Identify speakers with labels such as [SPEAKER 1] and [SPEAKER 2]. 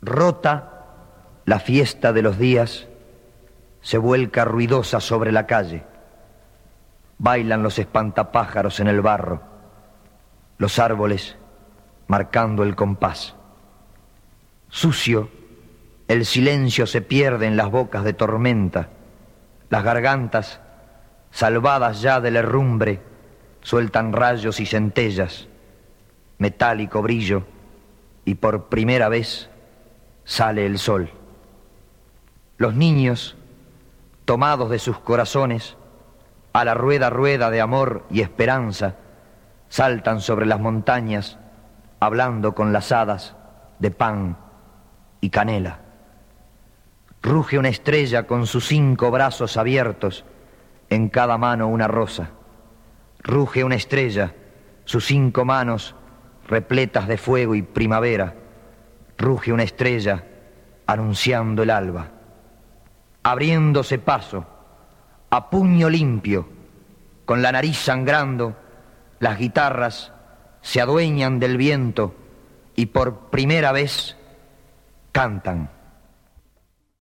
[SPEAKER 1] Rota la fiesta de los días, se vuelca ruidosa sobre la calle. Bailan los espantapájaros en el barro, los árboles marcando el compás. Sucio, el silencio se pierde en las bocas de tormenta. Las gargantas, salvadas ya del herrumbre, sueltan rayos y centellas, metálico brillo, y por primera vez sale el sol. Los niños, tomados de sus corazones, a la rueda de amor y esperanza, saltan sobre las montañas, hablando con las hadas de pan y canela. Ruge una estrella con sus 5 brazos abiertos, en cada mano una rosa. Ruge una estrella, sus 5 manos repletas de fuego y primavera. Ruge una estrella anunciando el alba. Abriéndose paso, a puño limpio, con la nariz sangrando, las guitarras se adueñan del viento y por primera vez cantan.